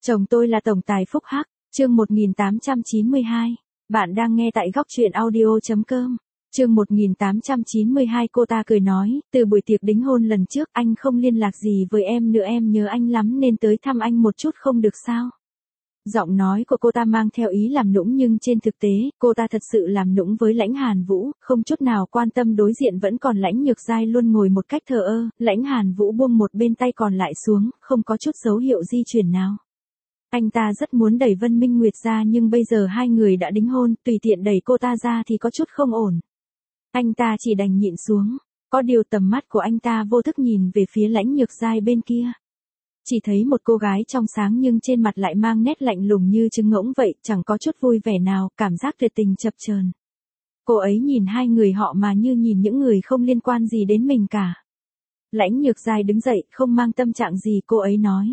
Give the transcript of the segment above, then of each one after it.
Chồng tôi là tổng tài phúc hắc, chương 1892. Bạn đang nghe tại góc truyện audio.com. Chương 1892 cô ta cười nói, từ buổi tiệc đính hôn lần trước anh không liên lạc gì với em nữa, em nhớ anh lắm nên tới thăm anh một chút không được sao? Giọng nói của cô ta mang theo ý làm nũng nhưng trên thực tế, cô ta thật sự làm nũng với Lãnh Hàn Vũ, không chút nào quan tâm đối diện vẫn còn Lãnh Nhược Giai luôn ngồi một cách thờ ơ, Lãnh Hàn Vũ buông một bên tay còn lại xuống, không có chút dấu hiệu di chuyển nào. Anh ta rất muốn đẩy Vân Minh Nguyệt ra nhưng bây giờ hai người đã đính hôn, tùy tiện đẩy cô ta ra thì có chút không ổn. Anh ta chỉ đành nhịn xuống, có điều tầm mắt của anh ta vô thức nhìn về phía Lãnh Nhược Giai bên kia. Chỉ thấy một cô gái trong sáng nhưng trên mặt lại mang nét lạnh lùng như trứng ngỗng vậy, chẳng có chút vui vẻ nào, cảm giác tuyệt tình chập chờn. Cô ấy nhìn hai người họ mà như nhìn những người không liên quan gì đến mình cả. Lãnh Nhược Giai đứng dậy, không mang tâm trạng gì, cô ấy nói.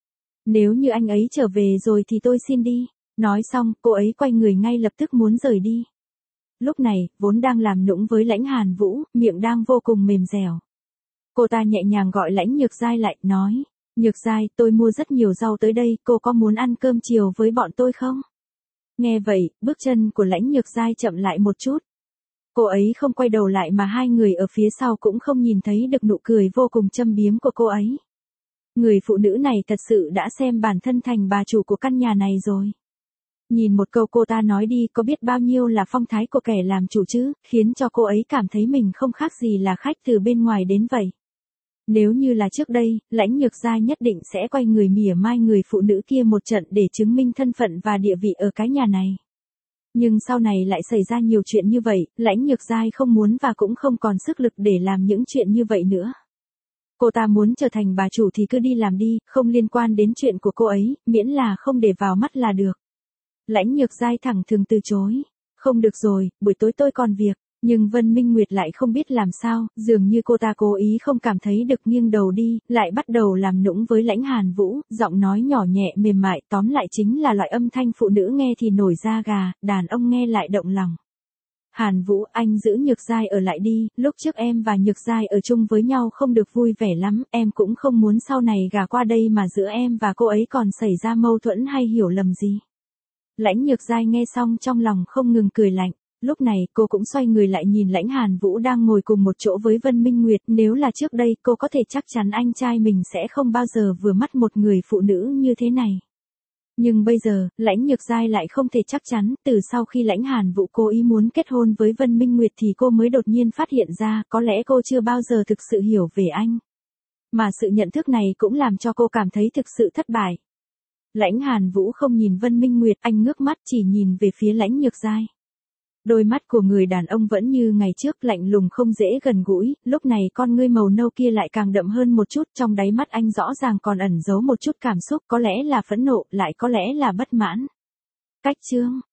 Nếu như anh ấy trở về rồi thì tôi xin đi. Nói xong, cô ấy quay người ngay lập tức muốn rời đi. Lúc này, vốn đang làm nũng với Lãnh Hàn Vũ, miệng đang vô cùng mềm dẻo. Cô ta nhẹ nhàng gọi Lãnh Nhược Giai lại, nói. Nhược Giai, tôi mua rất nhiều rau tới đây, cô có muốn ăn cơm chiều với bọn tôi không? Nghe vậy, bước chân của Lãnh Nhược Giai chậm lại một chút. Cô ấy không quay đầu lại mà hai người ở phía sau cũng không nhìn thấy được nụ cười vô cùng châm biếm của cô ấy. Người phụ nữ này thật sự đã xem bản thân thành bà chủ của căn nhà này rồi. Nhìn một câu cô ta nói đi có biết bao nhiêu là phong thái của kẻ làm chủ chứ, khiến cho cô ấy cảm thấy mình không khác gì là khách từ bên ngoài đến vậy. Nếu như là trước đây, Lãnh Nhược Giai nhất định sẽ quay người mỉa mai người phụ nữ kia một trận để chứng minh thân phận và địa vị ở cái nhà này. Nhưng sau này lại xảy ra nhiều chuyện như vậy, Lãnh Nhược Giai không muốn và cũng không còn sức lực để làm những chuyện như vậy nữa. Cô ta muốn trở thành bà chủ thì cứ đi làm đi, không liên quan đến chuyện của cô ấy, miễn là không để vào mắt là được. Lãnh Nhược Giai thẳng thừng từ chối. Không được rồi, buổi tối tôi còn việc. Nhưng Vân Minh Nguyệt lại không biết làm sao, dường như cô ta cố ý không cảm thấy được, nghiêng đầu đi, lại bắt đầu làm nũng với Lãnh Hàn Vũ, giọng nói nhỏ nhẹ mềm mại, tóm lại chính là loại âm thanh phụ nữ nghe thì nổi da gà, đàn ông nghe lại động lòng. Hàn Vũ, anh giữ Nhược Giai ở lại đi, lúc trước em và Nhược Giai ở chung với nhau không được vui vẻ lắm, em cũng không muốn sau này gả qua đây mà giữa em và cô ấy còn xảy ra mâu thuẫn hay hiểu lầm gì. Lãnh Nhược Giai nghe xong trong lòng không ngừng cười lạnh. Lúc này, cô cũng xoay người lại nhìn Lãnh Hàn Vũ đang ngồi cùng một chỗ với Vân Minh Nguyệt, nếu là trước đây, cô có thể chắc chắn anh trai mình sẽ không bao giờ vừa mắt một người phụ nữ như thế này. Nhưng bây giờ, Lãnh Nhược Giai lại không thể chắc chắn, từ sau khi Lãnh Hàn Vũ cố ý muốn kết hôn với Vân Minh Nguyệt thì cô mới đột nhiên phát hiện ra, có lẽ cô chưa bao giờ thực sự hiểu về anh. Mà sự nhận thức này cũng làm cho cô cảm thấy thực sự thất bại. Lãnh Hàn Vũ không nhìn Vân Minh Nguyệt, anh ngước mắt chỉ nhìn về phía Lãnh Nhược Giai. Đôi mắt của người đàn ông vẫn như ngày trước, lạnh lùng không dễ gần gũi, lúc này con ngươi màu nâu kia lại càng đậm hơn một chút, trong đáy mắt anh rõ ràng còn ẩn giấu một chút cảm xúc, có lẽ là phẫn nộ, lại có lẽ là bất mãn. Cách chương